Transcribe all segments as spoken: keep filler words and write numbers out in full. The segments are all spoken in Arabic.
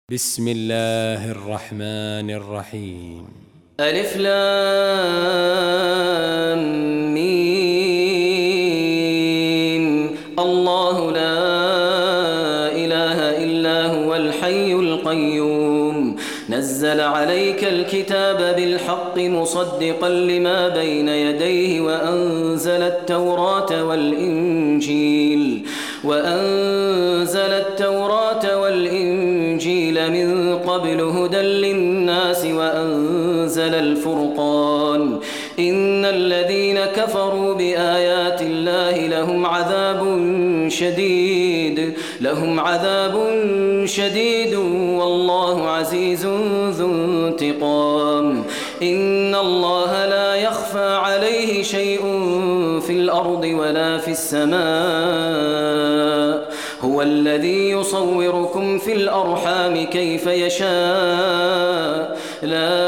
بسم الله الرحمن الرحيم. ألف لام ميم. الله لا إله إلا هو الحي القيوم نزل عليك الكتاب بالحق مصدقا لما بين يديه وأنزل التوراة والإنجيل وأنزل التوراة والإنجيل من قبل هدى للناس وأنزل الفرقان إن الذين كفروا بآيات الله لهم عذاب شديد لهم عذاب شديد والله عزيز ذو انتقام إن الله لا يخفى عليه شيء في الأرض ولا في السماء هو الذي يصوركم في الأرحام كيف يشاء لا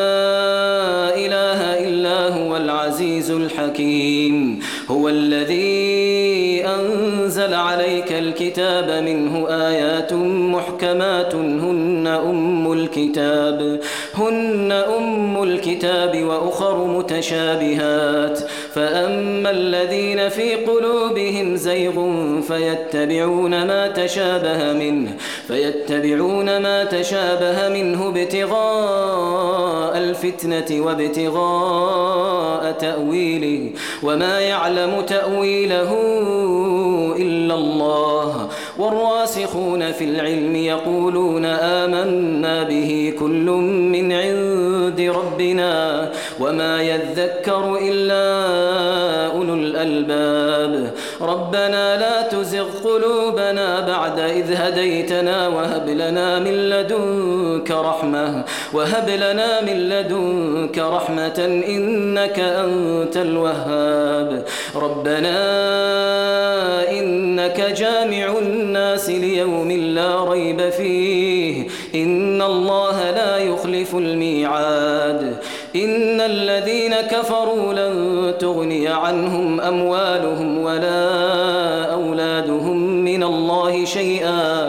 إله إلا هو العزيز الحكيم هو الذي أنزل عليك الكتاب منه آيات محكمات هن أم الكتاب هن أم الكتاب وأخر متشابهات فأما الذين في قلوبهم زيغ فيتبعون ما تشابه منه فيتبعون ما تشابه منه ابتغاء الفتنة وابتغاء تأويله وما يعلم تأويله إلا الله والراسخون في العلم يقولون آمنا به كل من عند ربنا وما يذكر إلا أولو الألباب ربنا لا تزغ قلوبنا بعد إذ هديتنا وهب لنا من لدنك رحمة وهب لنا من لدنك رحمة إنك أنت الوهاب ربنا إنك جامع الناس ليوم لا ريب فيه إن الله لا يخلف الميعاد إن الذين كفروا لن تغني عنهم أموالهم ولا أولادهم من الله شيئا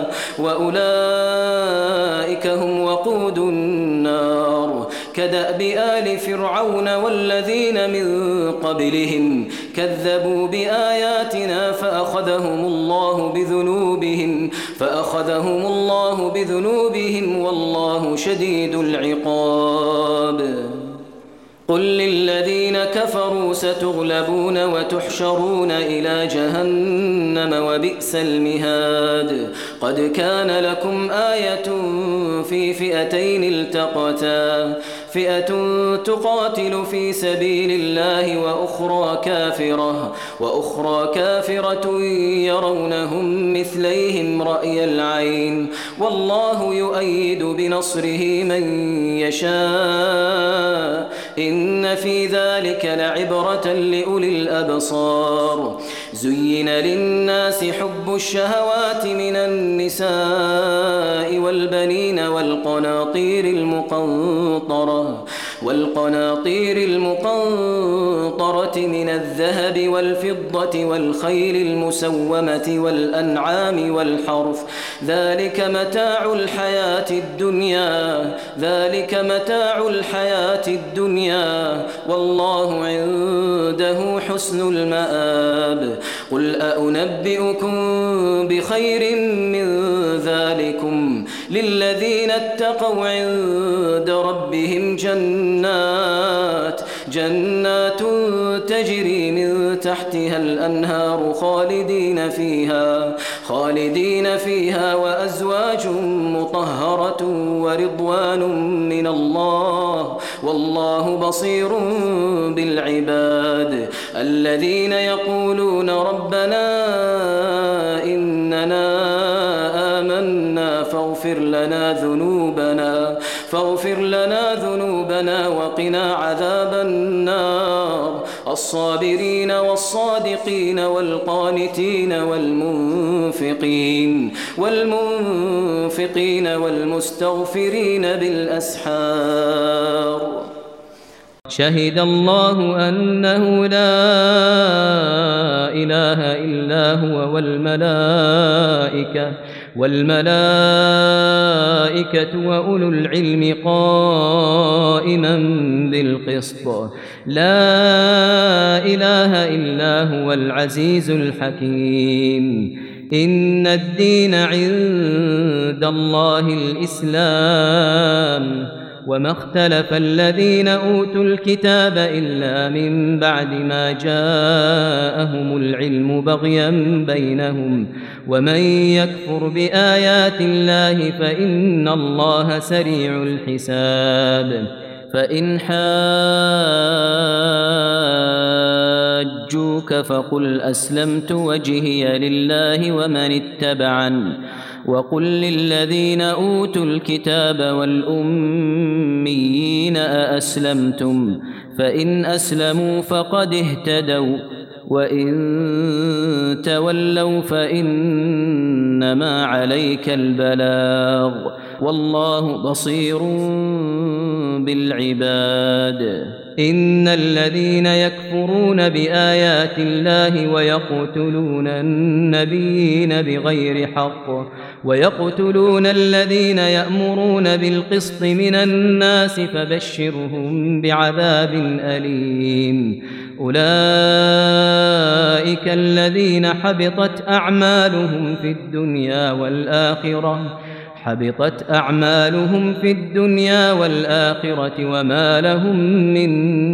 وأولئك هم وقود النار كدأب آل فرعون والذين من قبلهم كذبوا بآياتنا فأخذهم الله بذنوبهم فأخذهم الله بذنوبهم والله شديد العقاب قل للذين كفروا ستغلبون وتحشرون إلى جهنم وبئس المهاد قد كان لكم آية في فئتين التقتا فئة تقاتل في سبيل الله وأخرى كافرة وأخرى كافرة يرونهم مثليهم رأي العين والله يؤيد بنصره من يشاء إن في ذلك لعبرة لأولي الأبصار زين للناس حب الشهوات من النساء والبنين والقناطير المقنطرة والقناطير المقنطرة من الذهب والفضة والخيل المسومة والأنعام والحرث ذلك متاع الحياة الدنيا ذلك متاع الحياة الدنيا والله عنده حسن المآب قل أأنبئكم بخير من ذلكم للذين اتقوا عند ربهم جنات جنات تجري من تحتها الأنهار خالدين فيها خالدين فيها وأزواج مطهرة ورضوان من الله والله بصير بالعباد الذين يقولون ربنا إننا آمنا فاغفر لنا ذنوبنا فاغفر لنا ذنوبنا وقنا عذاب النار الصابرين والصادقين والقانتين والمنفقين والمنفقين والمستغفرين بالأسحار شهد الله أنه لا إله إلا هو والملائكة والملائكة والملائكة وأولو العلم قائما بالقسط لا إله إلا هو العزيز الحكيم إن الدين عند الله الإسلام وما اختلف الذين أوتوا الكتاب إلا من بعد ما جاءهم العلم بغيا بينهم ومن يكفر بآيات الله فإن الله سريع الحساب فإن حاجوك فقل أسلمت وجهي لله ومن اتبعن وقل للذين أوتوا الكتاب والأميين أأسلمتم فإن أسلموا فقد اهتدوا وإن تولوا فإنما عليك البلاغ والله بصير بالعباد إن الذين يكفرون بآيات الله ويقتلون النبيين بغير حق ويقتلون الذين يأمرون بالقسط من الناس فبشرهم بعذاب أليم أولئك الذين حبطت أعمالهم في الدنيا والآخرة حبطت أعمالهم في الدنيا والآخرة وما لهم من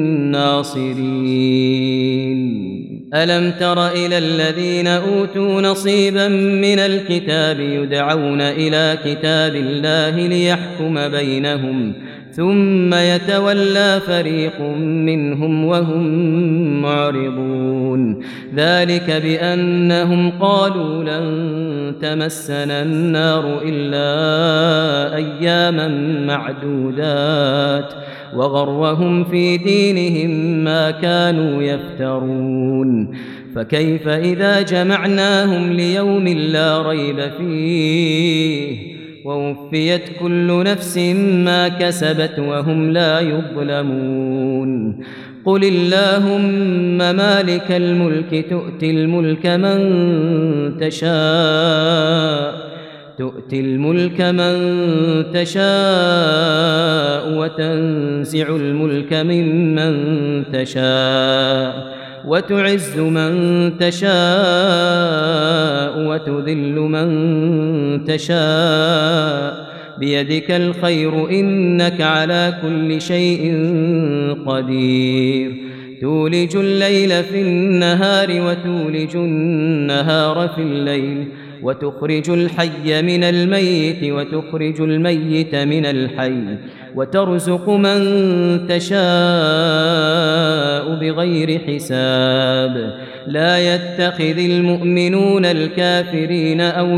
ناصرين ألم تر إلى الذين أوتوا نصيبا من الكتاب يدعون إلى كتاب الله ليحكم بينهم ثم يتولى فريق منهم وهم معرضون ذلك بأنهم قالوا لن تمسنا النار إلا أياما معدودات وغرهم في دينهم ما كانوا يفترون فكيف إذا جمعناهم ليوم لا ريب فيه ووفيت كل نفس ما كسبت وهم لا يظلمون قل اللهم مالك الملك تؤتي الملك من تشاء تؤتي الملك من تشاء وتنزع الملك ممن تشاء وتعز من تشاء وتذل من تشاء بيدك الخير إنك على كل شيء قدير تولج الليل في النهار وتولج النهار في الليل وتخرج الحي من الميت وتخرج الميت من الحي وترزق من تشاء بغير حساب لا يتخذ المؤمنون الكافرين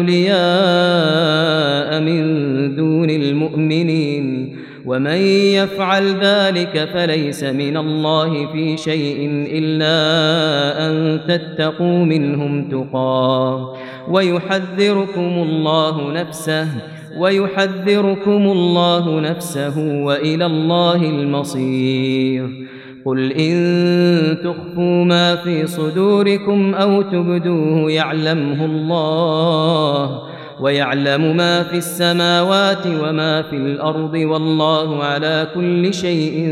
أولياء من دون المؤمنين ومن يفعل ذلك فليس من الله في شيء إلا أن تتقوا منهم تقاه ويحذركم الله نفسه ويحذركم الله نفسه وإلى الله المصير قل إن تخفوا ما في صدوركم أو تبدوه يعلمه الله ويعلم ما في السماوات وما في الأرض والله على كل شيء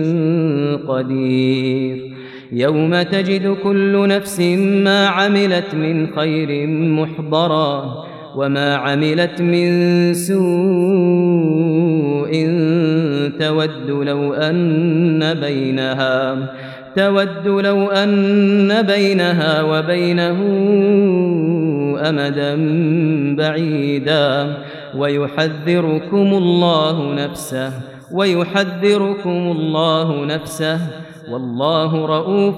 قدير يوم تجد كل نفس ما عملت من خير محضرا وما عملت من سوء تود لو أن بينها تود لو أن بينها وبينه أمدا بعيدا ويحذركم الله نفسه ويحذركم الله نفسه والله رؤوف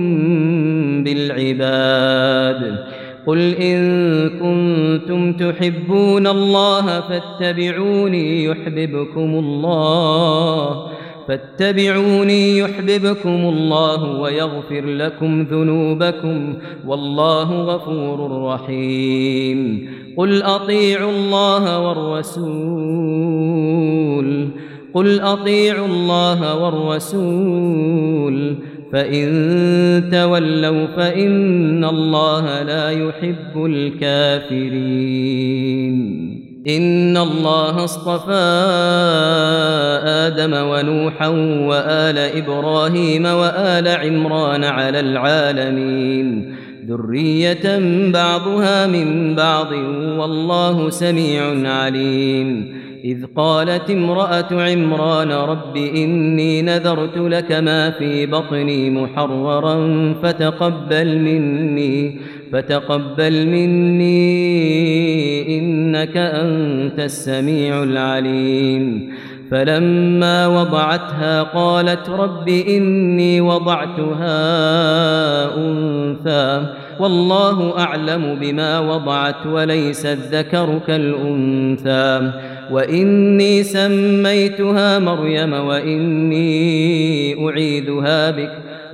بالعباد قل إن كنتم تحبون الله فاتبعوني يحببكم الله فاتبعوني يحببكم الله ويغفر لكم ذنوبكم والله غفور رحيم قل أطيعوا الله والرسول قل أطيعوا الله والرسول فإن تولوا فإن الله لا يحب الكافرين إن الله اصطفى آدم ونوحا وآل إبراهيم وآل عمران على العالمين ذرية بعضها من بعض والله سميع عليم. إذ قالت امرأة عمران رب إني نذرت لك ما في بطني محررا فتقبل مني فتقبل مني إنك أنت السميع العليم. فلما وضعتها قالت رب إني وضعتها أنثى والله أعلم بما وضعت وليس الذكر كالأنثى وإني سميتها مريم وإني أعيذها بك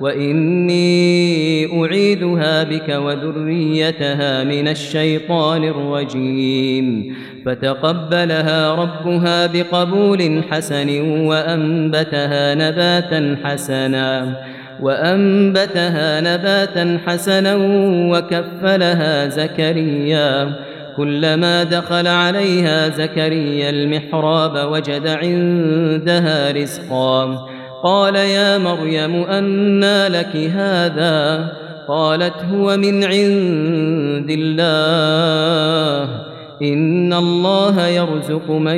وإني أعيذها بك وذريتها من الشيطان الرجيم. فتقبلها ربها بقبول حسن وأنبتها نباتا حسنا وأنبتها نباتا حسنا وكفلها زكريا كلما دخل عليها زكريا المحراب وجد عندها رزقا قال يا مريم أنى لك هذا قالت هو من عند الله إن الله يرزق من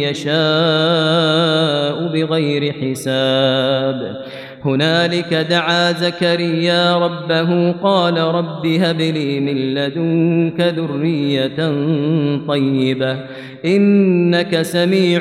يشاء بغير حساب. هنالك دعا زكريا ربه قال رب هب لي من لدنك ذرية طيبة إنك سميع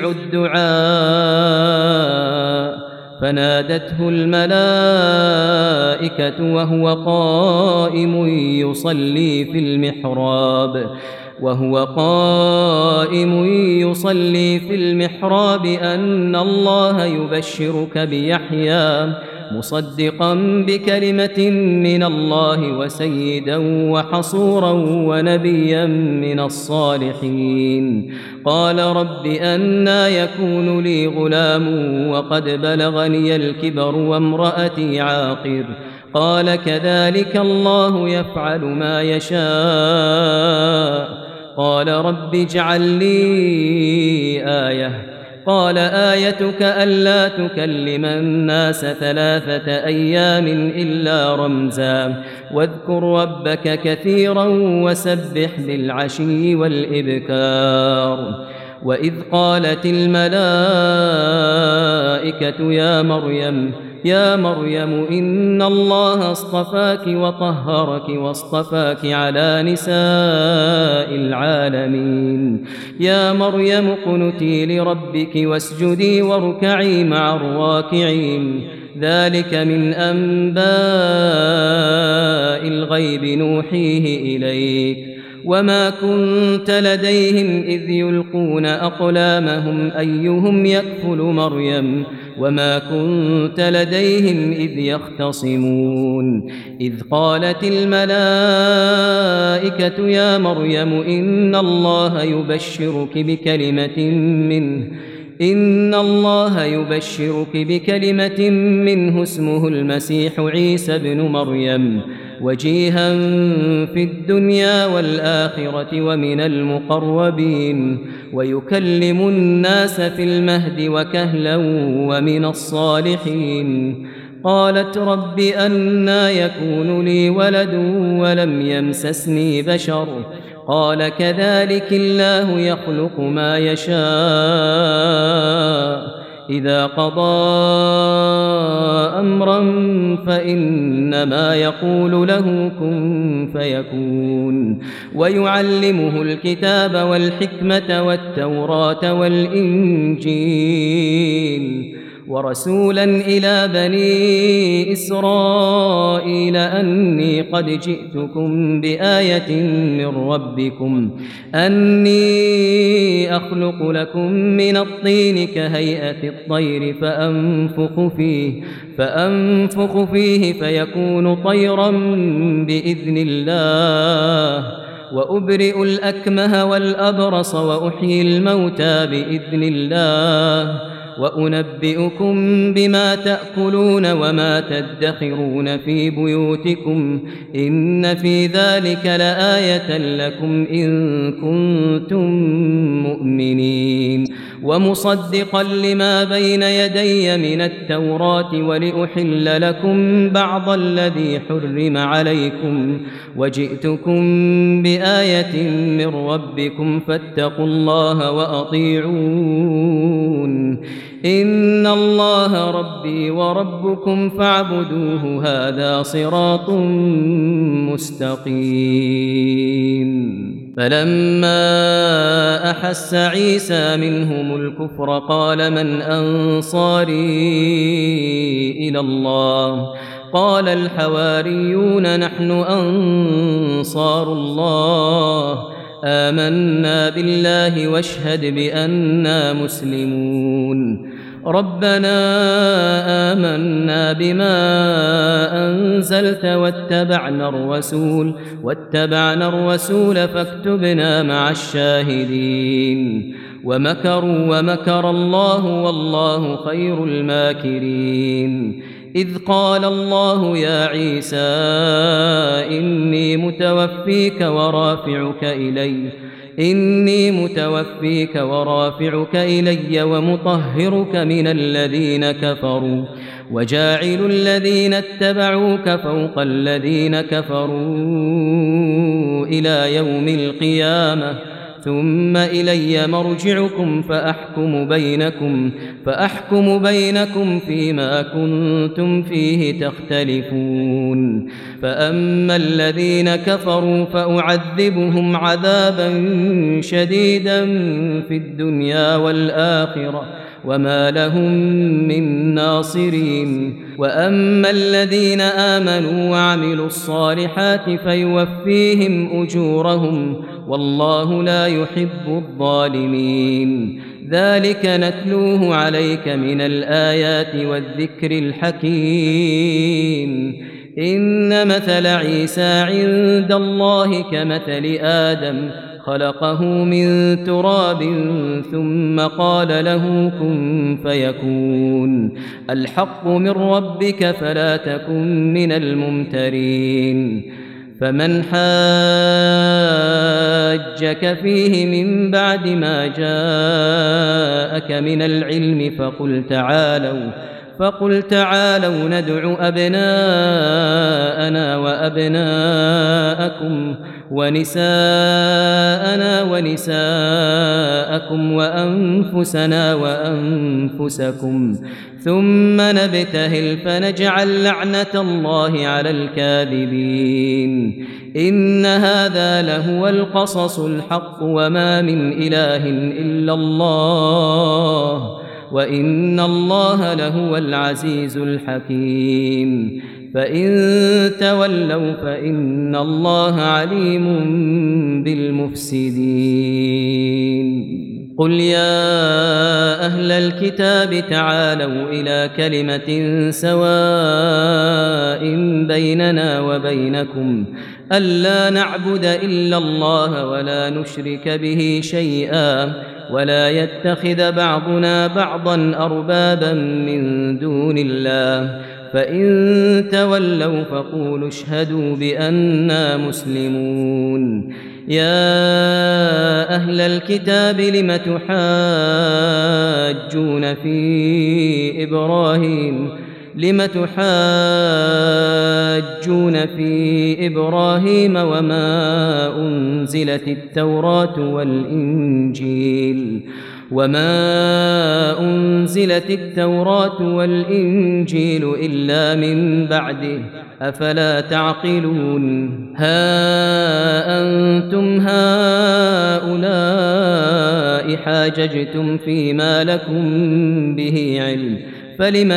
الدعاء. فنادته الملائكة وهو قائم يصلي في المحراب وهو قائم يصلي في المحراب أن الله يبشرك بيحيى مصدقا بكلمة من الله وسيدا وحصورا ونبيا من الصالحين. قال رب أنى يكون لي غلام وقد بلغني الكبر وامرأتي عاقر قال كذلك الله يفعل ما يشاء. قال رب اجعل لي آية قال آيتك ألا تكلم الناس ثلاثة أيام إلا رمزا واذكر ربك كثيرا وسبح بالعشي والإبكار. وإذ قالت الملائكة يا مريم يا مريم إن الله اصطفاك وطهرك واصطفاك على نساء العالمين. يا مريم اقنتي لربك واسجدي واركعي مع الراكعين. ذلك من أنباء الغيب نوحيه إليك وما كنت لديهم إذ يلقون أقلامهم أيهم يكفل مريم وما كنت لديهم إذ يختصمون. إذ قالت الملائكة يا مريم إن الله يبشرك بكلمة منه إن الله يبشرك بكلمة منه اسمه المسيح عيسى ابن مريم وجيها في الدنيا والآخرة ومن المقربين ويكلم الناس في المهد وكهلا ومن الصالحين. قالت رب أنى يكون لي ولد ولم يمسسني بشر قال كذلك الله يخلق ما يشاء إذا قضى أمرا فإنما يقول له كن فيكون. ويعلمه الكتاب والحكمة والتوراة والإنجيل ورسولا إلى بني إسرائيل أني قد جئتكم بآية من ربكم أني أخلق لكم من الطين كهيئة الطير فأنفخ فيه فأنفخ فيه فيكون طيرا بإذن الله وأبرئ الأكمه والأبرص وأحيي الموتى بإذن الله وأنبئكم بما تأكلون وما تدخرون في بيوتكم إن في ذلك لآية لكم إن كنتم مؤمنين ومصدقا لما بين يدي من التوراة ولأحل لكم بعض الذي حرم عليكم وجئتكم بآية من ربكم فاتقوا الله وأطيعون إن الله ربي وربكم فاعبدوه هذا صراط مستقيم فلما أحس عيسى منهم الكفر قال من أنصاري إلى الله قال الحواريون نحن أنصار الله آمنا بالله واشهد بأننا مسلمون ربنا آمنا بما أنزلت واتبعنا الرسول واتبعنا الرسول فاكتبنا مع الشاهدين ومكروا ومكر الله والله خير الماكرين إذ قال الله يا عيسى إني متوفيك ورافعك إلي إني متوفيك ورافعك إلي ومطهرك من الذين كفروا وجاعل الذين اتبعوك فوق الذين كفروا إلى يوم القيامة ثم إلي مرجعكم فأحكم بينكم فأحكم بينكم فيما كنتم فيه تختلفون فأما الذين كفروا فأعذبهم عذابا شديدا في الدنيا والآخرة وما لهم من ناصرين وأما الذين آمنوا وعملوا الصالحات فيوفيهم أجورهم والله لا يحب الظالمين ذلك نتلوه عليك من الآيات والذكر الحكيم إن مثل عيسى عند الله كمثل آدم خلقه من تراب ثم قال له كن فيكون الحق من ربك فلا تكن من الممترين فمن حاجك فيه من بعد ما جاءك من العلم فقل تعالوا فقل تعالوا ندع أبناءنا وأبناءكم ونساءنا ونساءكم وأنفسنا وأنفسكم ثم نبتهل فنجعل لعنة الله على الكاذبين إن هذا لهو القصص الحق وما من إله إلا الله وإن الله لهو العزيز الحكيم فإن تولوا فإن الله عليم بالمفسدين قل يا أهل الكتاب تعالوا إلى كلمة سواء بيننا وبينكم ألا نعبد إلا الله ولا نشرك به شيئا ولا يتخذ بعضنا بعضا أربابا من دون الله فإن تولوا فقولوا اشهدوا بأننا مسلمون يا أهل الكتاب لم تحاجون في إبراهيم لم تحاجون في إبراهيم وما أنزلت التوراة والإنجيل وما أنزلت التوراة والإنجيل إلا من بعده أفلا تعقلون ها أنتم هؤلاء حاججتم فيما لكم به علم فلم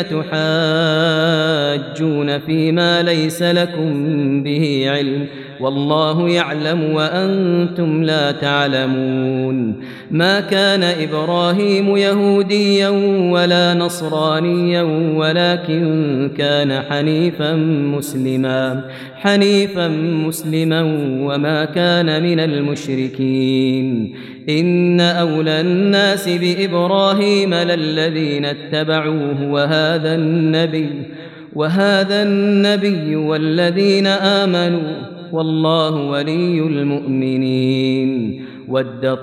تحاجون فيما ليس لكم به علم والله يعلم وأنتم لا تعلمون ما كان إبراهيم يهوديا ولا نصرانيا ولكن كان حنيفا مسلما حنيفا مسلما وما كان من المشركين إن أولى الناس بإبراهيم للذين اتبعوه وهذا النبي وهذا النبي والذين آمنوا والله ولي المؤمنين. ودت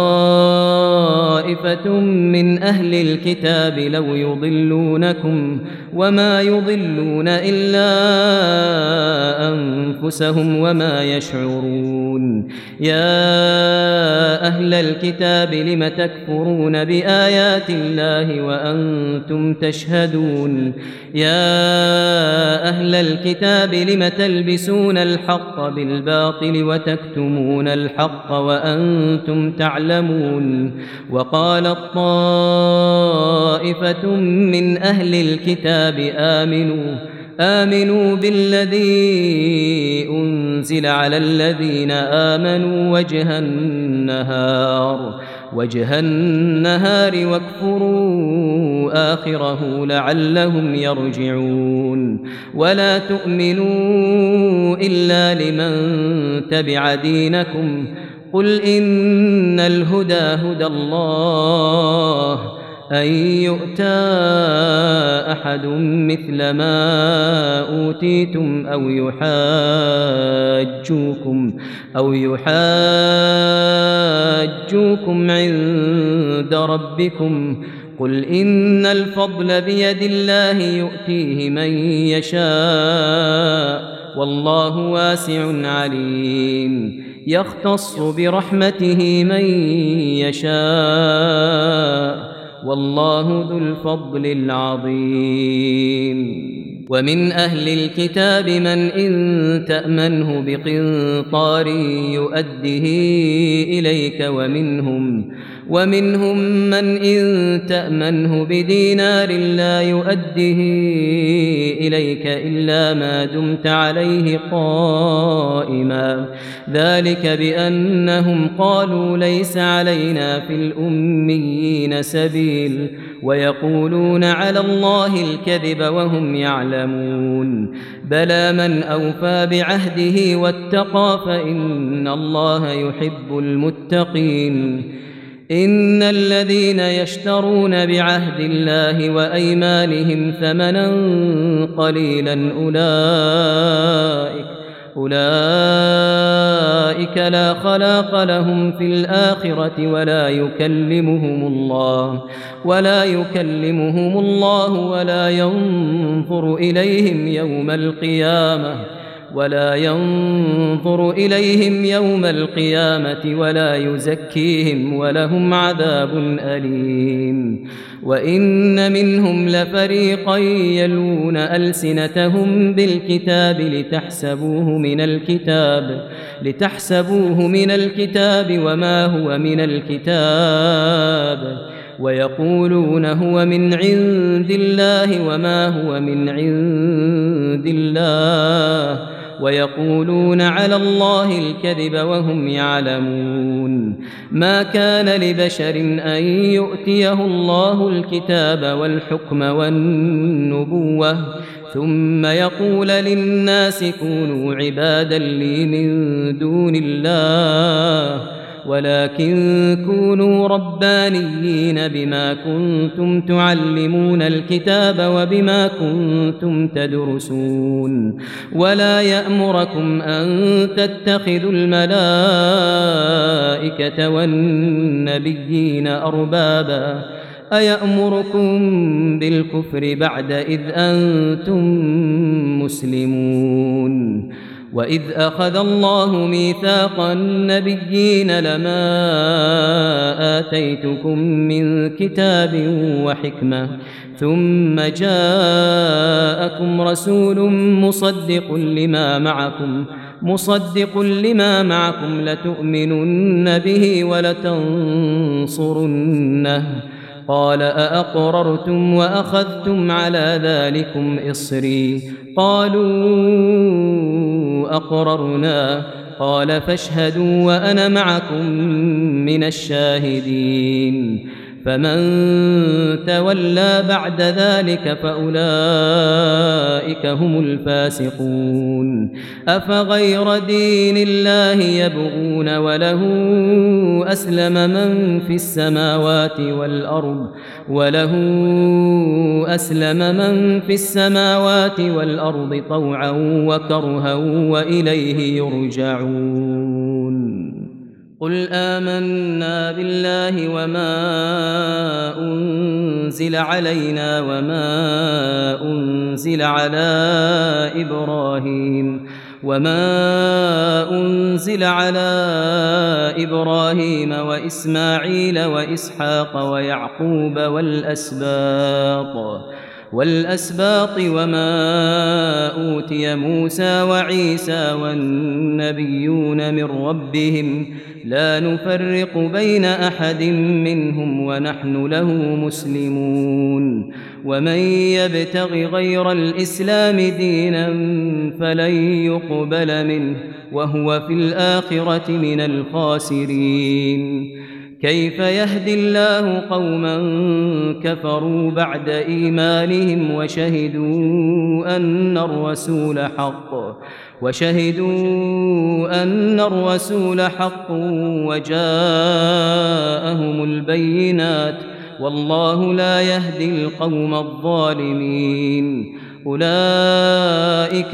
طائفة من أهل الكتاب لو يضلونكم وما يضلون إلا أنفسهم وما يشعرون. يا أهل الكتاب لم تكفرون بآيات الله وأنتم تشهدون. يا أهل الكتاب لم تلبسون الحق بالباطل وتكتمون الحق وأنتم تعلمون. وقالت طائفة من أهل الكتاب آمنوا آمنوا بالذي أنزل على الذين آمنوا وجه النهار وجه النهار واكفروا آخره لعلهم يرجعون. ولا تؤمنوا إلا لمن تبع دينكم قل إن الهدى هدى الله أن يؤتى أحد مثل ما أوتيتم أو يحاجوكم أو يحاجوكم عند ربكم قل إن الفضل بيد الله يؤتيه من يشاء والله واسع عليم. يختص برحمته من يشاء والله ذو الفضل العظيم. ومن أهل الكتاب من إن تأمنه بقنطار يؤده إليك ومنهم ومنهم من إن تأمنه بدينار لا يؤده إليك إلا ما دمت عليه قائما ذلك بأنهم قالوا ليس علينا في الأميين سبيل ويقولون على الله الكذب وهم يعلمون. بلى من أوفى بعهده واتقى فإن الله يحب المتقين. إن الذين يشترون بعهد الله وأيمانهم ثمنا قليلا أولئك أولئك لا خلاق لهم في الآخرة ولا يكلمهم الله ولا يكلمهم الله ولا ينظر إليهم يوم القيامة ولا ينظر إليهم يوم القيامة ولا يزكيهم ولهم عذاب أليم. وإن منهم لفريقا يلوون ألسنتهم بالكتاب لتحسبوه من الكتاب لتحسبوه من الكتاب وما هو من الكتاب ويقولون هو من عند الله وما هو من عند الله ويقولون على الله الكذب وهم يعلمون. ما كان لبشر أن يؤتيه الله الكتاب والحكم والنبوة ثم يقول للناس كونوا عبادا لي من دون الله ولكن كونوا ربانيين بما كنتم تعلمون الكتاب وبما كنتم تدرسون. ولا يأمركم أن تتخذوا الملائكة والنبيين أربابا أيأمركم بالكفر بعد إذ أنتم مسلمون. وإذ أخذ الله ميثاق النبيين لما آتيتكم من كتاب وحكمة ثم جاءكم رسول مصدق لما معكم مصدق لما معكم لتؤمنن به ولتنصرنه قال أأقررتم وأخذتم على ذلكم إصري قالوا أقررنا قال فاشهدوا وأنا معكم من الشاهدين. فمن تولى بعد ذلك فأولئك هم الفاسقون أفغير دين الله يبغون وله أسلم من في السماوات والأرض وله أسلم من في السماوات والأرض طوعا وكرها وإليه يرجعون قل آمنا بالله وما أنزل علينا وما أنزل على إبراهيم وما أنزل على إبراهيم وإسماعيل وإسحاق ويعقوب والأسباط والأسباط وما أوتي موسى وعيسى والنبيون من ربهم لا نفرق بين أحد منهم ونحن له مسلمون ومن يبتغ غير الإسلام دينا فلن يقبل منه وهو في الآخرة من الخاسرين كيف يهدي الله قوما كفروا بعد إيمانهم وشهدوا أن الرسول حق وشهدوا أن الرسول حق وجاءهم البينات والله لا يهدي القوم الظالمين أولئك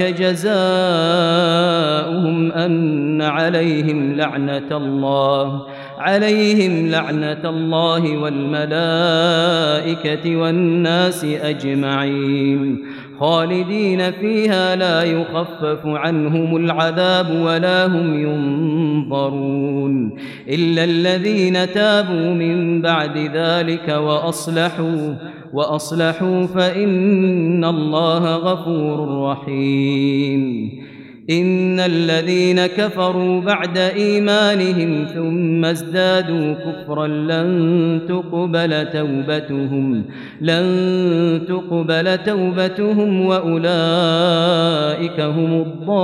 جزاؤهم أن عليهم لعنة الله عليهم لعنة الله والملائكة والناس أجمعين خالدين فيها لا يخفف عنهم العذاب ولا هم ينظرون إلا الذين تابوا من بعد ذلك وأصلحوا وأصلحوا فإن الله غفور رحيم إن الذين كفروا بعد إيمانهم ثم ازدادوا كفرا لن تقبل توبتهم لن تقبل توبتهم وأولئك هم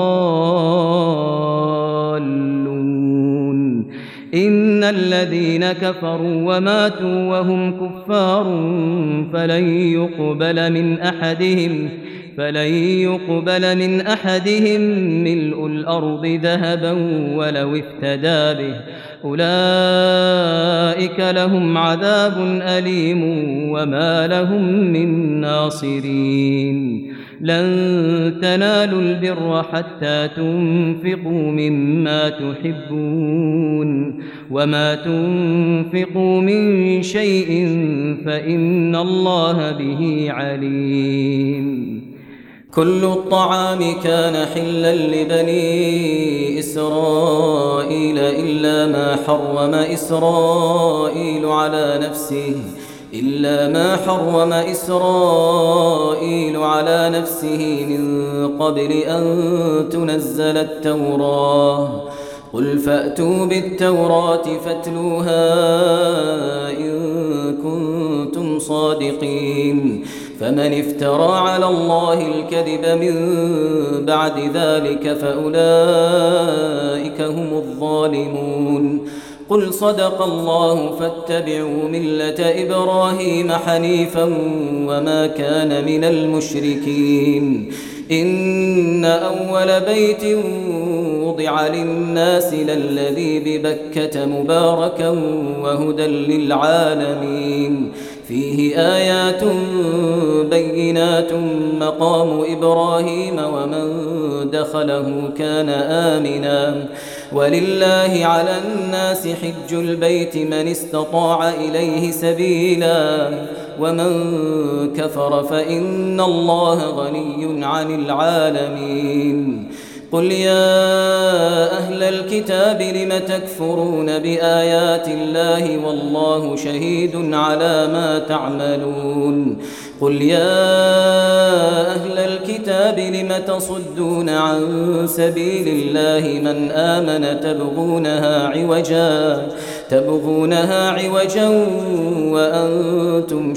الضالون إن الذين كفروا وماتوا وهم كفار فلن يقبل من أحدهم فلن يقبل من أحدهم ملء الأرض ذهبا ولو افتدى به أولئك لهم عذاب أليم وما لهم من ناصرين لن تنالوا البر حتى تنفقوا مما تحبون وما تنفقوا من شيء فإن الله به عليم كل الطعام كان حلا لبني إسرائيل إلا ما حرم إسرائيل على نفسه إلا ما حرم إسرائيل على نفسه من قبل أن تنزل التوراة قل فأتوا بالتوراة فاتلوها إن كنتم صادقين فمن افترى على الله الكذب من بعد ذلك فأولئك هم الظالمون قل صدق الله فاتبعوا ملة إبراهيم حنيفا وما كان من المشركين إن أول بيت وضع للناس للذي ببكة مباركا وهدى للعالمين فيه آيات بينات مقام إبراهيم ومن دخله كان آمنا ولله على الناس حج البيت من استطاع إليه سبيلا ومن كفر فإن الله غني عن العالمين قل يا أهل الكتاب لم تكفرون بآيات الله والله شهيد على ما تعملون قل يا أهل الكتاب لم تصدون عن سبيل الله من آمن تبغونها عوجا تبغونها عوجا وأنتم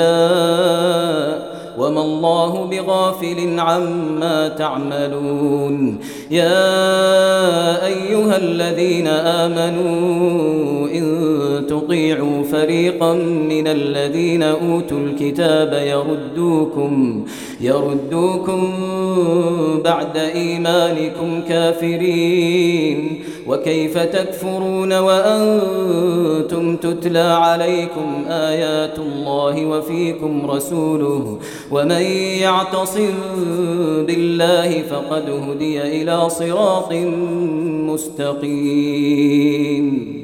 شهداء وما الله بغافل عما تعملون يا أيها الذين آمنوا إن تطيعوا فريقا من الذين أوتوا الكتاب يردوكم يردوكم بعد إيمانكم كافرين وكيف تكفرون وأنتم تتلى عليكم آيات الله وفيكم رسوله ومن يعتصم بالله فقد هدي إلى صراط مستقيم.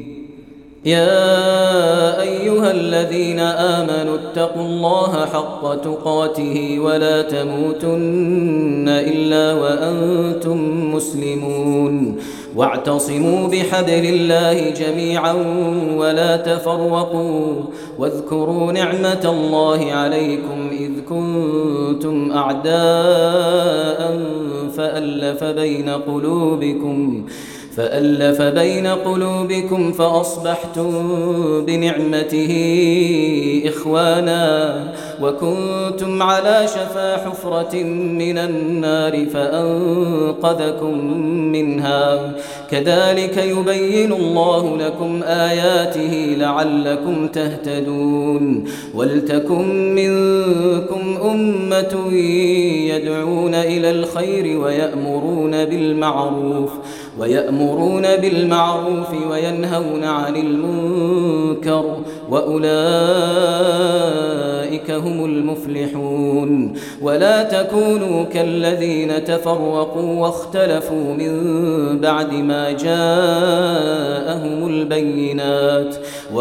يا أيها الذين آمنوا اتقوا الله حق تقاته ولا تموتن إلا وأنتم مسلمون واعتصموا بحبل الله جميعا ولا تفرقوا واذكروا نعمة الله عليكم إذ كنتم أعداء فألف بين قلوبكم فألف بين قلوبكم فأصبحتم بنعمته إخوانا وكنتم على شفا حفرة من النار فأنقذكم منها كذلك يبين الله لكم آياته لعلكم تهتدون. ولتكن منكم أمة يدعون إلى الخير ويأمرون بالمعروف ويأمرون بالمعروف وينهون عن المنكر وأولئك هم المفلحون. ولا تكونوا كالذين تفرقوا واختلفوا من بعد ما جاءهم البينات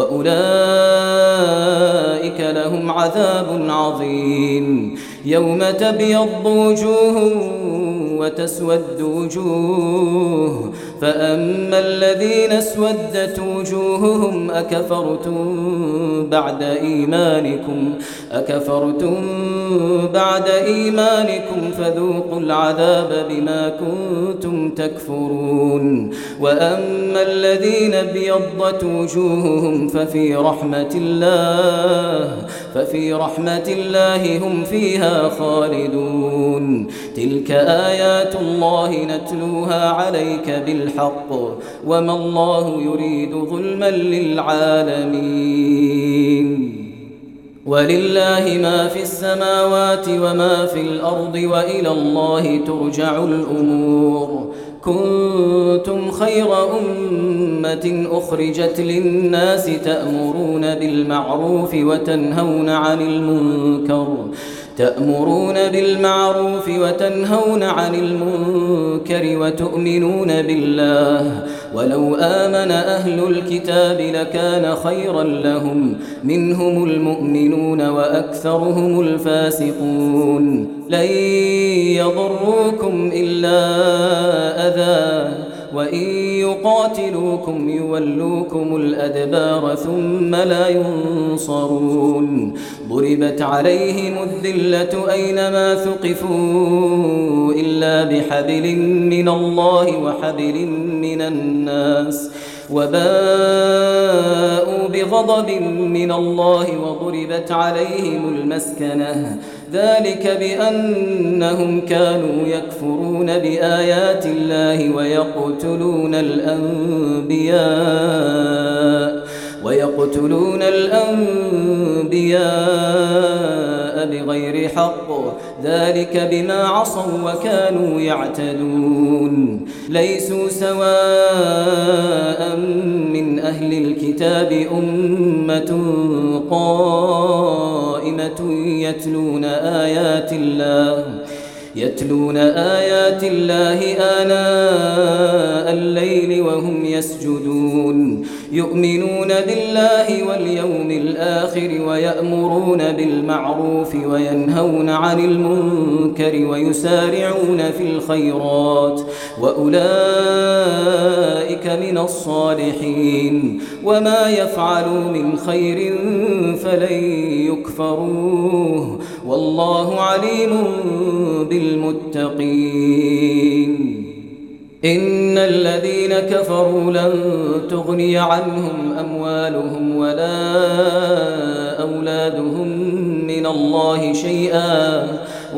وأولئك لهم عذاب عظيم. يوم تبيض وجوه وتسود وجوه فأما الذين اسودت وجوههم أكفرتم بعد إيمانكم أكفرتم بعد إيمانكم فذوقوا العذاب بما كنتم تكفرون. وأما الذين ابيضت وجوههم ففي رحمة الله ففي رحمة الله هم فيها خالدون. تلك آيات الله نتلوها عليك بالحق وما الله يريد ظلما للعالمين. ولله ما في السماوات وما في الأرض وإلى الله ترجع الأمور. كنتم خير أمة أخرجت للناس تأمرون بالمعروف وتنهون عن المنكر تأمرون بالمعروف وتنهون عن المنكر وتؤمنون بالله ولو آمن أهل الكتاب لكان خيرا لهم منهم المؤمنون وأكثرهم الفاسقون. لن يضروكم إلا أذى وإن يقاتلوكم يولوكم الأدبار ثم لا ينصرون. ضربت عليهم الذلة أينما ثقفوا إلا بحبل من الله وحبل من الناس وباءوا بغضب من الله وضربت عليهم المسكنة ذلك بأنهم كانوا يكفرون بآيات الله ويقتلون الأنبياء ويقتلون الأنبياء بغير حق ذلك بما عصوا وكانوا يعتدون. ليسوا سواء من أهل الكتاب أمة قائمة يتلون آيات الله يتلون آيات الله آناء الليل وهم يسجدون يؤمنون بالله واليوم الآخر ويأمرون بالمعروف وينهون عن المنكر ويسارعون في الخيرات وأولئك من الصالحين. وما يفعلوا من خير فلن يكفروه والله عليم بالمتقين. إن الذين كفروا لن تغني عنهم أموالهم ولا أولادهم من الله شيئا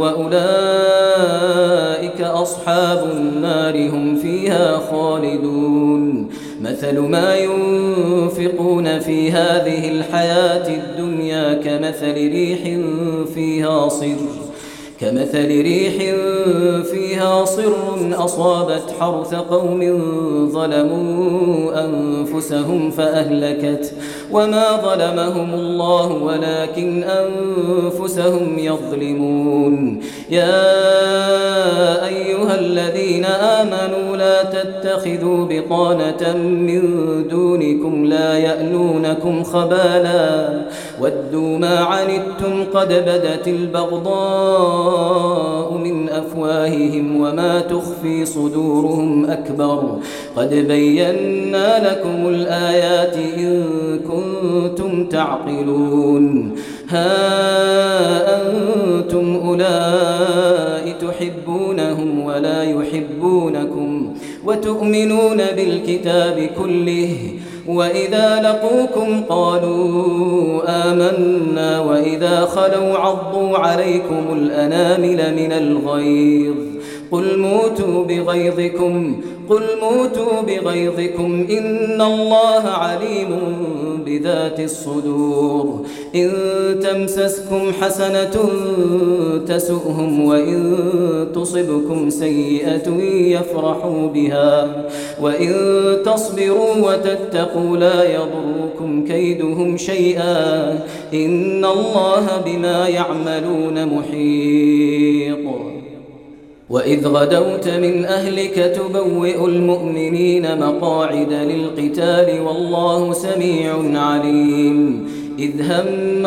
وأولئك أصحاب النار هم فيها خالدون. مثل ما ينفقون ينفقون في هذه الحياة الدنيا كمثل ريح فيها صر كمثل ريح فيها صر أصابت حرث قوم ظلموا أنفسهم فأهلكت وما ظلمهم الله ولكن أنفسهم يظلمون. يا أيها الذين آمنوا لا تتخذوا بطانة من دونكم لا يألونكم خبالا ودوا ما عنتم قد بدت البغضاء من أفواههم وما تخفي صدورهم أكبر قد بينا لكم الآيات إن كنتم تعقلون. ها أنتم أولئك تحبونهم ولا يحبونكم وتؤمنون بالكتاب كله وإذا لقوكم قالوا آمنا وإذا خلوا عضوا عليكم الأنامل من الغيظ قل موتوا بغيظكم قل موتوا بغيظكم إن الله عليم بذات الصدور. إن تمسسكم حسنة تسؤهم وإن تصبكم سيئة يفرحوا بها وإن تصبروا وتتقوا لا يضركم كيدهم شيئا إن الله بما يعملون محيط. وإذ غدوت من أهلك تبوئ المؤمنين مقاعد للقتال والله سميع عليم. إذ هم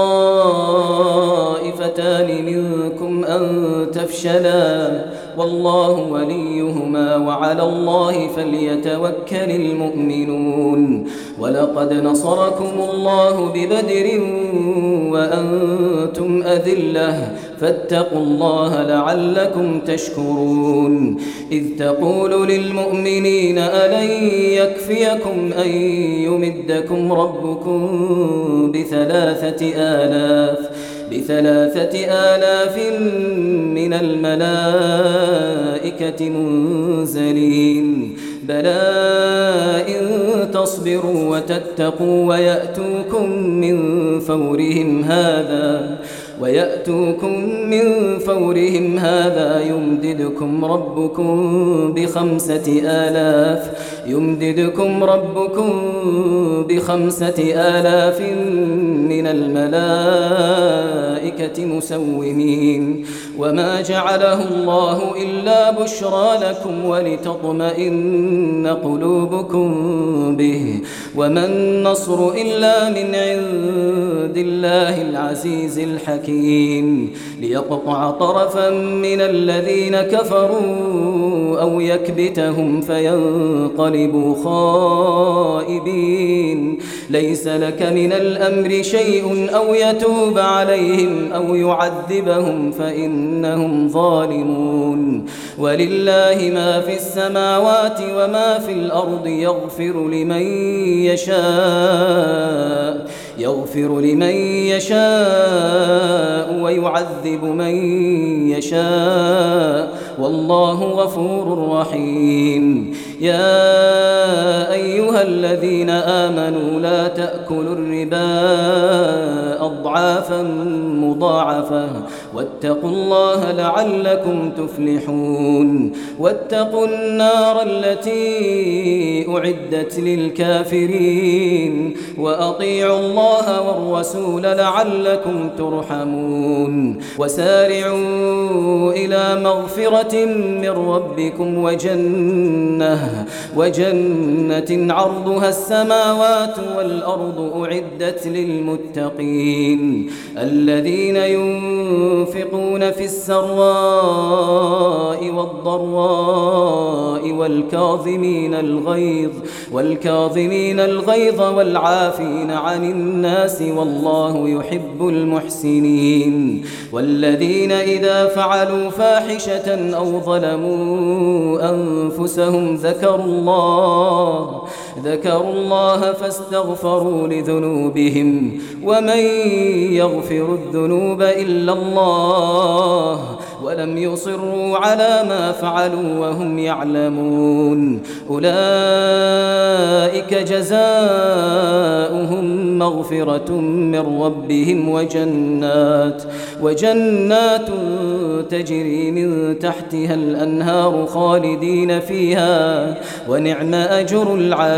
الطائفتان منكم أن تفشلا والله وليهما وعلى الله فليتوكل المؤمنون. ولقد نصركم الله ببدر وأنتم أذلة فاتقوا الله لعلكم تشكرون. إذ تقول للمؤمنين ألن يكفيكم أن يمدكم ربكم بثلاثة آلاف بثلاثة آلاف من الملائكة منزلين بلى إن تصبروا وتتقوا ويأتوكم من فورهم هذا ويأتوكم من فورهم هذا يمددكم ربكم بخمسة آلاف يمددكم ربكم بخمسة آلاف من الملائكة مسومين. وما جعله الله إلا بشرى لكم ولتطمئن قلوبكم به وما النصر إلا من عند الله العزيز الحكيم. ليقطع طرفا من الذين كفروا أو يكبتهم فينقلبوا خائبين. ليس لك من الأمر شيء أو يتوب عليهم أو يعذبهم فإنهم ظالمون. ولله ما في السماوات وما في الأرض يغفر لمن يشاء يغفر لمن يشاء ويعذب من يشاء والله غفور رحيم. يا أيها الذين آمنوا لا تأكلوا الربا أضعافا مضاعفة واتقوا الله لعلكم تفلحون. واتقوا النار التي أعدت للكافرين وأطيعوا الله والرسول لعلكم ترحمون. وسارعوا إلى مغفرة من ربكم وجنة وجنة عرضها السماوات والأرض أعدت للمتقين الذين ينفقون في السراء والضراء والكاظمين الغيظ والكاظمين الغيظ والعافين عن الناس والله يحب المحسنين. والذين إذا فعلوا فاحشة أو ظلموا أنفسهم ذكروا الله ذكروا الله فاستغفروا لذنوبهم ومن يغفر الذنوب إلا الله ولم يصروا على ما فعلوا وهم يعلمون أولئك جزاؤهم مغفرة من ربهم وجنات وجنات تجري من تحتها الأنهار خالدين فيها ونعم أجر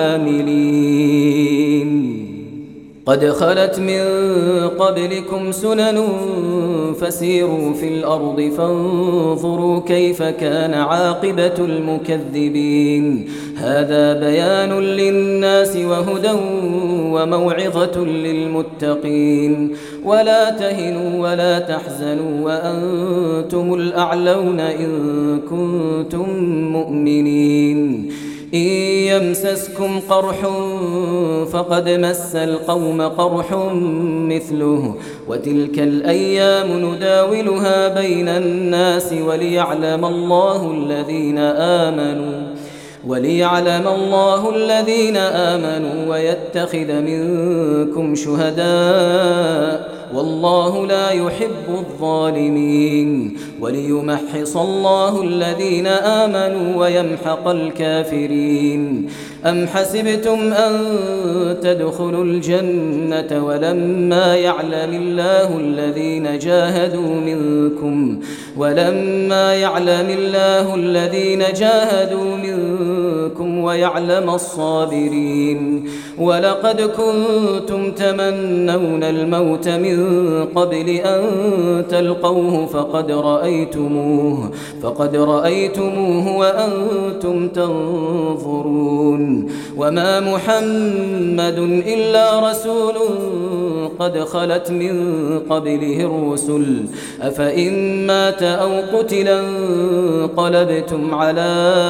العاملين قد خلت من قبلكم سنن فسيروا في الأرض فانظروا كيف كان عاقبة المكذبين هذا بيان للناس وهدى وموعظة للمتقين ولا تهنوا ولا تحزنوا وأنتم الأعلون إن كنتم مؤمنين إن يمسسكم قرح فقد مس القوم قرح مثله وتلك الأيام نداولها بين الناس وليعلم الله الذين آمنوا وليعلم الله الذين آمنوا ويتخذ منكم شهداء والله لا يحب الظالمين وليمحص الله الذين آمنوا ويمحق الكافرين أم حسبتم أن تدخلوا الجنة ولما يعلم الله الذين جاهدوا منكم ولما يعلم الله الذين جاهدوا منكم ويعلم الصابرين ولقد كنتم تمنون الموت من قبل أن تلقوه فقد رأيتموه فقد رأيتموه وأنتم تنظرون وما محمد إلا رسول قد خلت من قبله الرسل أفإن مات أو قتلا انقلبتم على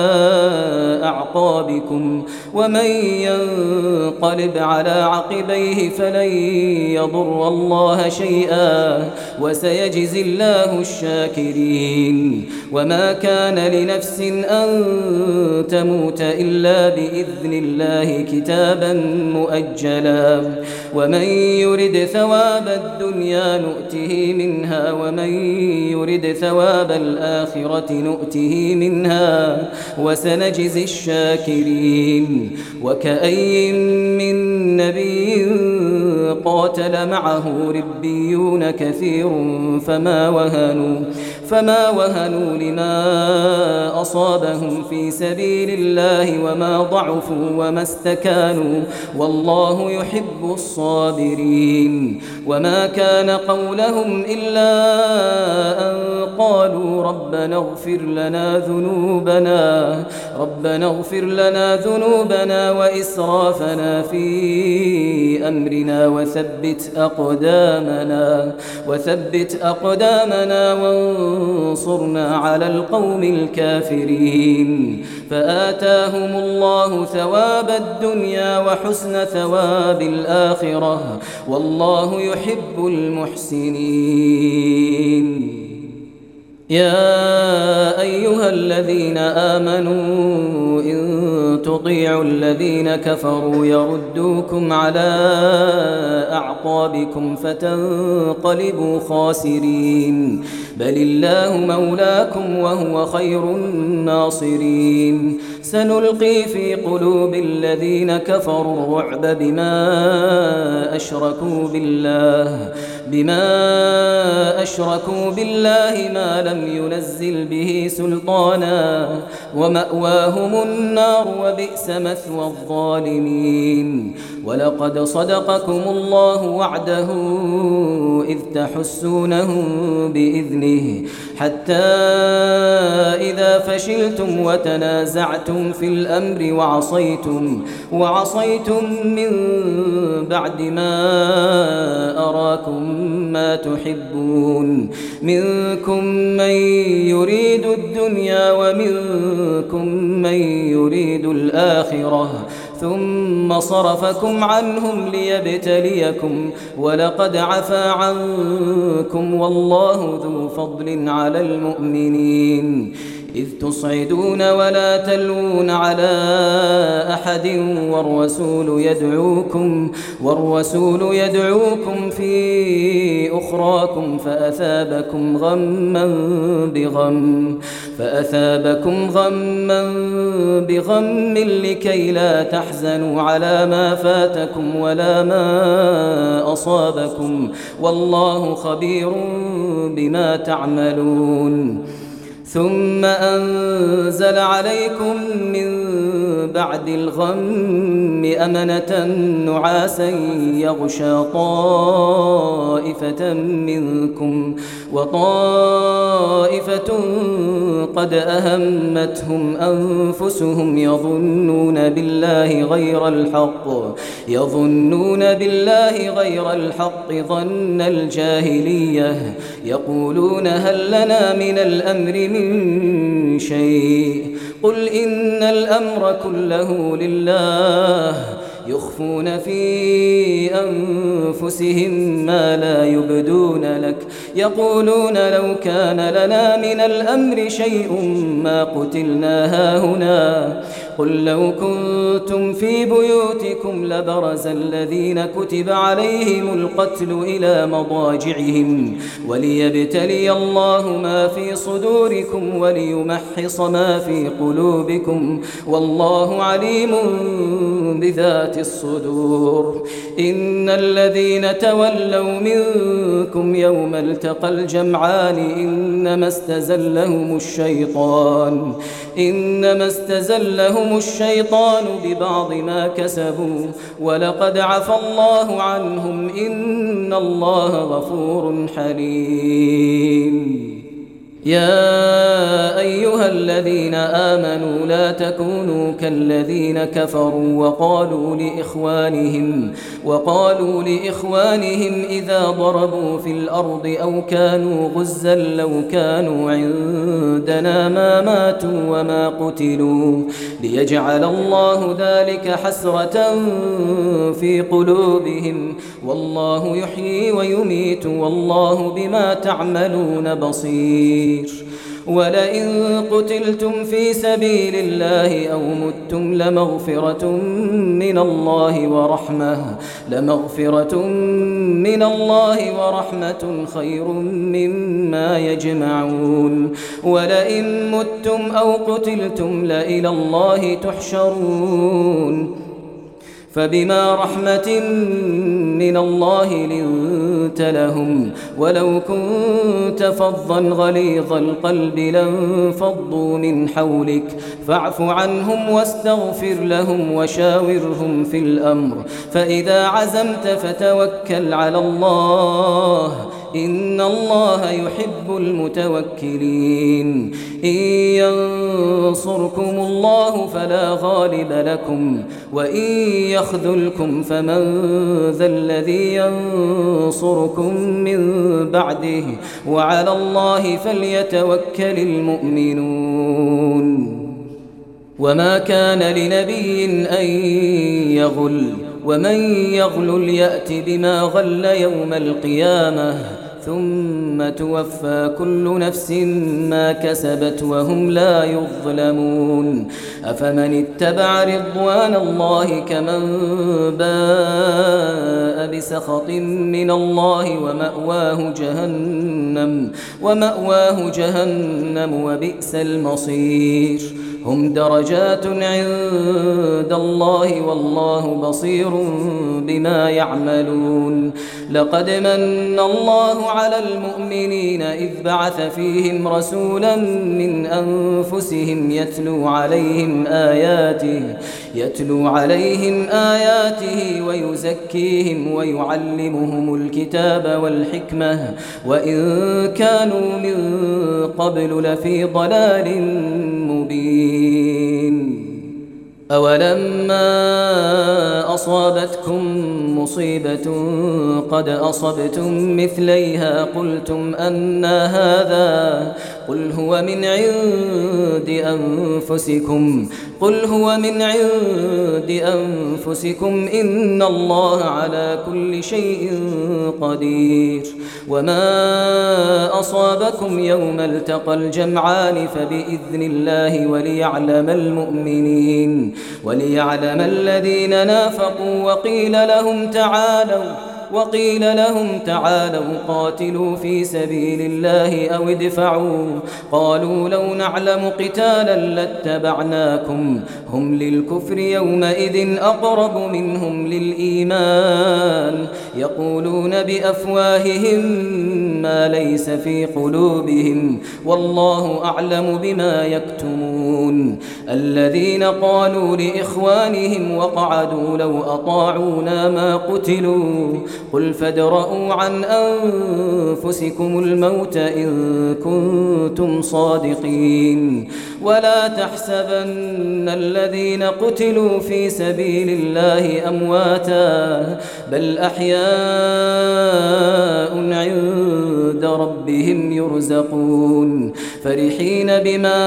أعقابكم ومن ينقلب على عقبيه فلن يضر الله شيئا وسيجزي الله الشاكرين وما كان لنفس أن تموت إلا بإذن الله كتابا مؤجلا ومن يرد ثواب الدنيا نؤته منها ومن يرد ثواب الآخرة نؤته منها وسنجزي الشاكرين وكأي من نبي قاتل معه ربيون كثير فما وهنوا فما وهنوا لما أصابهم في سبيل الله وما ضعفوا وما استكانوا والله يحب الصابرين وما كان قولهم إلا أن قالوا ربنا اغفر لنا ذنوبنا ربنا اغفر لنا ذنوبنا وإسرافنا في أمرنا وثبت أقدامنا وثبت أقدامنا وانصرنا على القوم الكافرين فآتاهم الله ثواب الدنيا وحسن ثواب الآخرة والله يحب المحسنين يا أيها الذين آمنوا إن تطيعوا الذين كفروا يردوكم على أعقابكم فتنقلبوا خاسرين بل الله مولاكم وهو خير الناصرين سنلقي في قلوب الذين كفروا الرعب بما أشركوا بالله بما أشركوا بالله ما لم ينزل به سلطانا ومأواهم النار وبئس مثوى الظالمين ولقد صدقكم الله وعده إذ تحسونهم بإذنه حتى إذا فشلتم وتنازعتم في الأمر وعصيتم وعصيتم من بعد ما أراكم ما تحبون منكم من يريد الدنيا ومنكم من يريد الآخرة ثم صرفكم عنهم ليبتليكم ولقد عفا عنكم والله ذو فضل على المؤمنين إذ تصعدون ولا تلوون على أحد والرسول يدعوكم, والرسول يدعوكم في أخراكم فأثابكم غما بغم فأثابكم غما بغم لكي لا تحزنوا على ما فاتكم ولا ما أصابكم والله خبير بما تعملون. ثم أنزل عليكم من بعد الغم أمنة نعاسا يغشى طائفة منكم وطائفة قد أهمتهم أنفسهم يظنون بالله غير الحق يظنون بالله غير الحق ظن الجاهلية يقولون هل لنا من الأمر من شيء قل إن الأمر كله لله يخفون في أنفسهم ما لا يبدون لك يقولون لو كان لنا من الأمر شيء ما قتلنا هاهنا قل لو كنتم في بيوتكم لبرز الذين كتب عليهم القتل إلى مضاجعهم وليبتلي الله ما في صدوركم وليمحص ما في قلوبكم والله عليم بذات الصدور. إن الذين تولوا منكم يوم التقى الجمعان إنما استزلهم الشيطان إنما استزلهم الشيطان ببعض ما كسبوا ولقد عفى الله عنهم إن الله غفور حليم. يا أيها الذين آمنوا لا تكونوا كالذين كفروا وقالوا لإخوانهم وقالوا لإخوانهم إذا ضربوا في الأرض أو كانوا غزا لو كانوا عندنا ما ماتوا وما قتلوا ليجعل الله ذلك حسرة في قلوبهم والله يحيي ويميت والله بما تعملون بصير. ولئن قتلتم في سبيل الله أو متم لمغفرة من الله ورحمة لمغفرة من الله ورحمة خير مما يجمعون. ولئن متم أو قتلتم لإلى الله تحشرون فبما رحمة من الله لنت لهم ولو كنت فظا غليظ القلب لانفضوا من حولك فاعف عنهم واستغفر لهم وشاورهم في الأمر فإذا عزمت فتوكل على الله إن الله يحب المتوكلين. إن ينصركم الله فلا غالب لكم وإن يخذلكم فمن ذا الذي ينصركم من بعده وعلى الله فليتوكل المؤمنون. وما كان لنبي أن يغل ومن يغلل يأت بما غل يوم القيامة ثم توفى كل نفس ما كسبت وهم لا يظلمون. أفمن اتبع رضوان الله كمن باء بسخط من الله ومأواه جهنم ومأواه جهنم وبئس المصير. هم درجات عند الله والله بصير بما يعملون. لقد من الله على المؤمنين إذ بعث فيهم رسولا من أنفسهم يتلو عليهم آياته يتلو عليهم آياته ويزكيهم ويعلمهم الكتاب والحكمة وإن كانوا من قبل لفي ضلال مبين. أولما أصابتكم مصيبة قد أصبتم مثليها قلتم أنى هذا قل هو من عند أنفسكم قل هو من عند أنفسكم إن الله على كل شيء قدير. وما أصابكم يوم التقى الجمعان فبإذن الله وليعلم المؤمنين وليعلم الذين نافقوا وقيل لهم تعالوا وقيل لهم تعالوا قاتلوا في سبيل الله أو ادفعوا قالوا لو نعلم قتالا لاتبعناكم هم للكفر يومئذ أقرب منهم للإيمان يقولون بأفواههم ما ليس في قلوبهم والله أعلم بما يكتمون. الذين قالوا لإخوانهم وقعدوا لو أطاعونا ما قتلوا قل فادرءوا عن أنفسكم الموت إن كنتم صادقين. ولا تحسبن الذين قتلوا في سبيل الله أمواتا بل أحياء عند ربهم يرزقون فرحين بما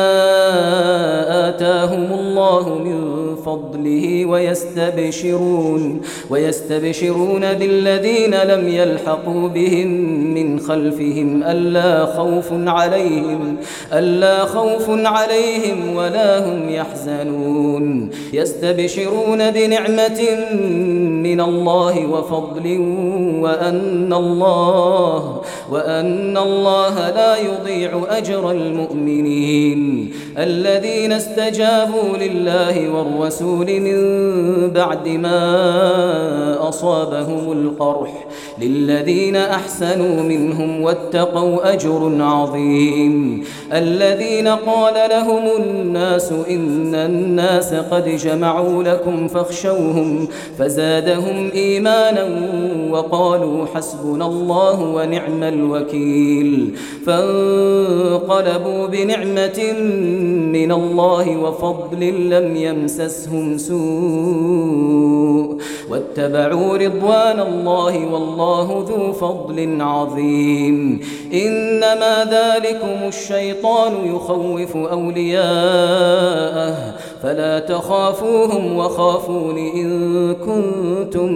آتاهم الله من فضله ويستبشرون ويستبشرون بالذين لم يلحقوا بهم من خلفهم ألا خوف عليهم ألا خوف عليهم ولا هم يحزنون يستبشرون بنعمة من الله وفضل وأن الله وأن الله لا يضيع أجر المؤمنين الذين استجابوا لله والرسول من بعد ما أصابهم القرح للذين أحسنوا منهم واتقوا أجر عظيم. الذين قال لهم الناس إن الناس قد جمعوا لكم فاخشوهم فزادهم إيمانا وقالوا حسبنا الله ونعم الوكيل فانقلبوا بنعمة من الله وفضل لم يمسسهم سوء واتبعوا رضوان الله والله ذو فضل عظيم. إنما ذلكم الشيطان يخوف أولياءه فلا تخافوهم وخافون إن كنتم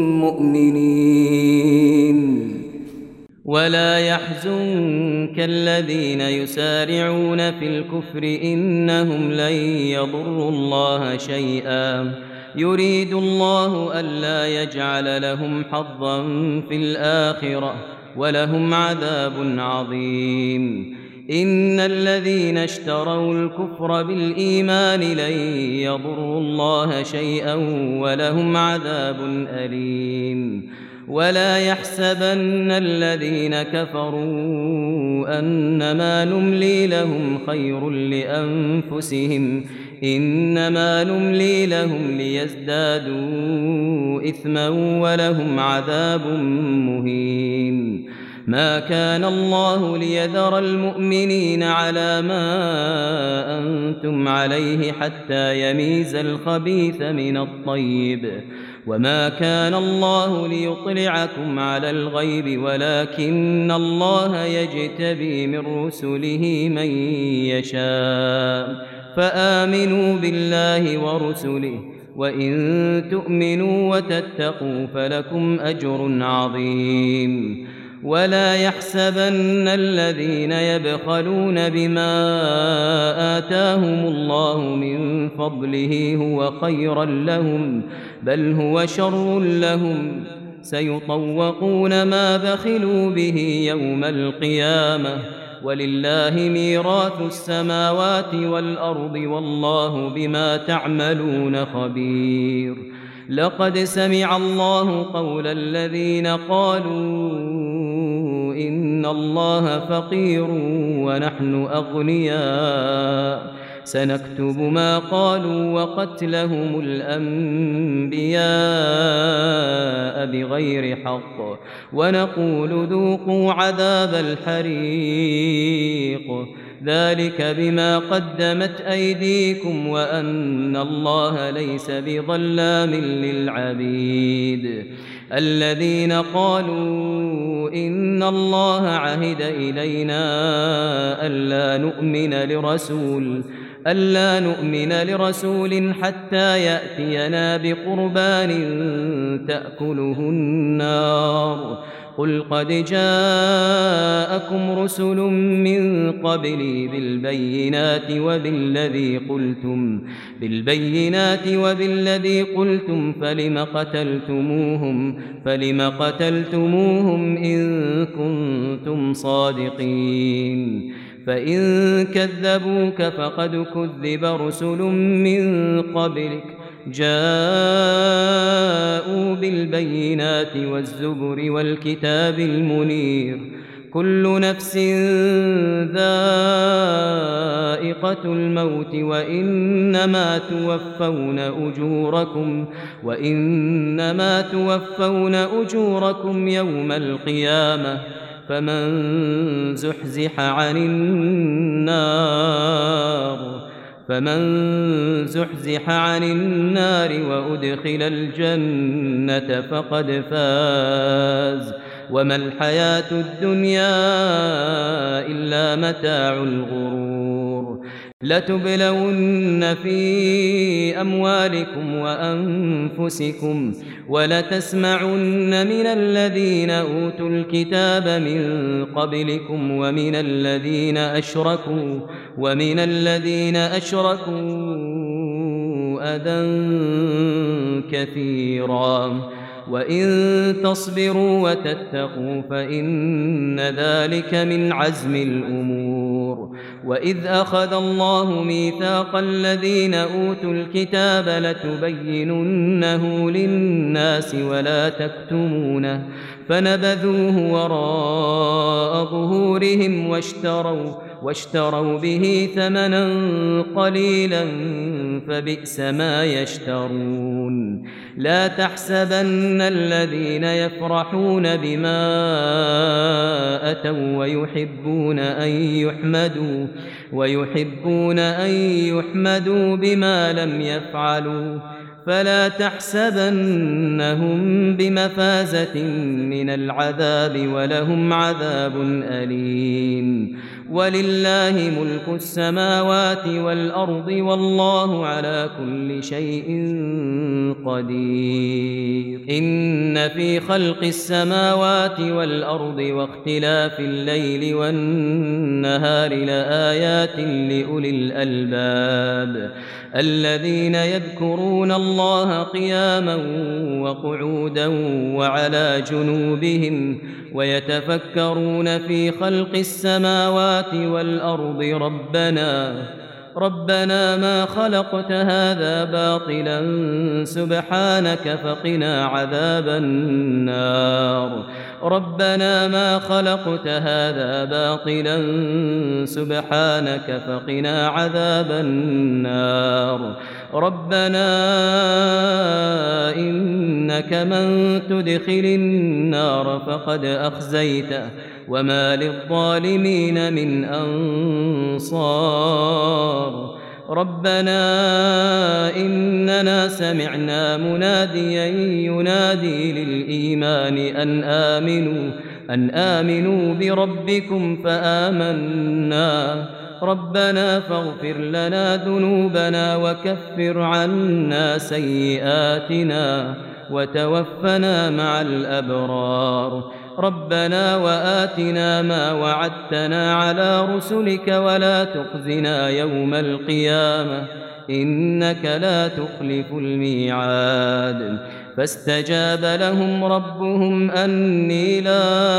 مؤمنين. ولا يحزنك الذين يسارعون في الكفر إنهم لن يضروا الله شيئا يريد الله ألا يجعل لهم حظا في الآخرة ولهم عذاب عظيم. إن الذين اشتروا الكفر بالإيمان لن يضروا الله شيئا ولهم عذاب أليم. ولا يحسبن الذين كفروا أنما نملي لهم خير لأنفسهم إنما نملي لهم ليزدادوا إثما ولهم عذاب مهين. ما كان الله ليذر المؤمنين على ما أنتم عليه حتى يميز الخبيث من الطيب وما كان الله ليطلعكم على الغيب ولكن الله يجتبي من رسله من يشاء فآمنوا بالله ورسله وإن تؤمنوا وتتقوا فلكم أجر عظيم. ولا يحسبن الذين يبخلون بما آتاهم الله من فضله هو خيرا لهم بل هو شر لهم سيطوقون ما بخلوا به يوم القيامة ولله ميراث السماوات والأرض والله بما تعملون خبير. لقد سمع الله قول الذين قالوا إن الله فقير ونحن أغنياء سنكتب ما قالوا وقتلهم الأنبياء بغير حق ونقول ذوقوا عذاب الحريق ذلك بما قدمت أيديكم وأن الله ليس بظلام للعبيد. الذين قالوا إن الله عهد إلينا ألا نؤمن لرسول ألا نؤمن لرسول حتى يأتينا بقربان تأكله النار قل قد جاءكم رسل من قبلي بالبينات وبالذي قلتم بالبينات وبالذي قلتم فلم قتلتموهم فلم قتلتموهم إن كنتم صادقين فإن كذبوك فقد كذب رسل من قبلك جاءوا بالبينات والزبر والكتاب المنير كل نفس ذائقة الموت وإنما توفون أجوركم وإنما توفون أجوركم يوم القيامة فمن زحزح عن النار فمن زحزح عن النار وأدخل الجنة فقد فاز وما الحياة الدنيا إلا متاع الغرور لتبلون في أموالكم وأنفسكم ولتسمعن من الذين أوتوا الكتاب من قبلكم ومن الذين أشركوا ومن الذين أشركوا أذى كثيرا وإن تصبروا وتتقوا فإن ذلك من عزم الأمور وإذ أخذ الله ميثاق الذين أوتوا الكتاب لتبيننه للناس ولا تكتمونه فنبذوه وراء ظهورهم واشتروا واشتروا به ثمنا قليلا فبئس ما يشترون لا تحسبن الذين يفرحون بما أتوا ويحبون أن يحمدوا ويحبون أن يحمدوا بما لم يفعلوا فلا تحسبنهم بمفازة من العذاب ولهم عذاب أليم ولله ملك السماوات والأرض والله على كل شيء قدير إن في خلق السماوات والأرض واختلاف الليل والنهار لآيات لأولي الألباب الذين يذكرون الله قياما وقعودا وعلى جنوبهم ويتفكرون في خلق السماوات والأرض ربنا ربنا ما خلقت هذا باطلا سبحانك فقنا عذاب النار ربنا ما خلقت هذا باطلا سبحانك فقنا عذاب النار ربنا إنك من تدخل النار فقد أخزيته وما للظالمين من أنصار ربنا إننا سمعنا مناديا ينادي للإيمان أن آمنوا أن آمنوا بربكم فآمنا ربنا فاغفر لنا ذنوبنا وكفر عنا سيئاتنا وتوفنا مع الأبرار ربنا وآتنا ما وعدتنا على رسلك ولا تخزنا يوم القيامة إنك لا تخلف الميعاد فاستجاب لهم ربهم أني لا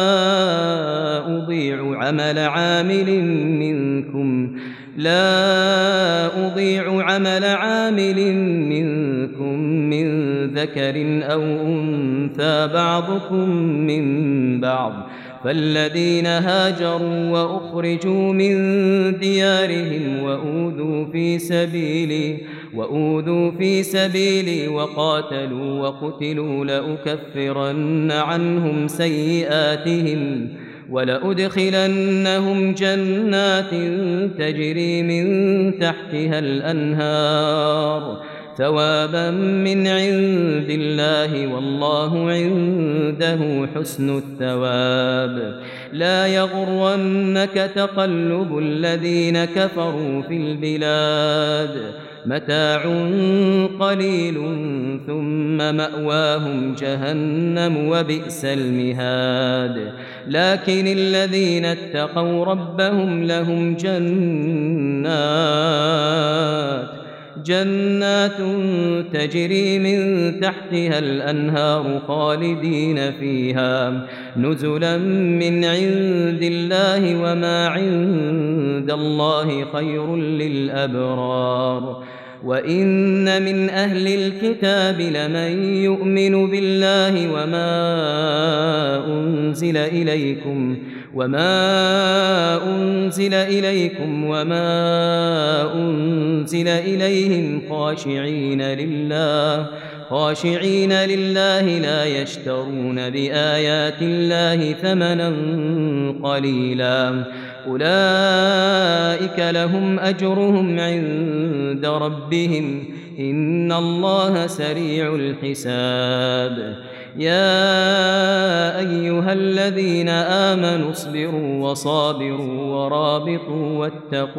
أضيع عمل عامل منكم لا أضيع عمل عامل منكم من ذكر أو أنثى بعضكم من بعض فالذين هاجروا وأخرجوا من ديارهم وأوذوا في سبيلي وأوذوا في سبيلي وقاتلوا وقتلوا لأكفرن عنهم سيئاتهم ولأدخلنهم جنات تجري من تحتها الأنهار ثوابا من عند الله والله عنده حسن الثواب لا يغرنك تقلب الذين كفروا في البلاد متاع قليل ثم مأواهم جهنم وبئس المهاد لكن الذين اتقوا ربهم لهم جنات جنات تجري من تحتها الأنهار خالدين فيها نزلا من عند الله وما عند الله خير للأبرار وإن من أهل الكتاب لمن يؤمن بالله وما أنزل إليكم وما أنزل إليكم وما أنزل إليهم خاشعين لله خاشعين لله لا يشترون بآيات الله ثمنا قليلا أولئك لهم أجرهم عند ربهم إن الله سريع الحساب يا أيها الذين آمنوا اصبروا وصابروا ورابطوا واتقوا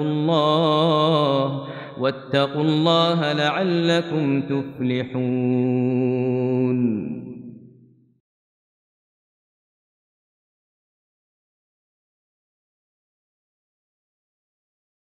الله واتقوا الله لعلكم تفلحون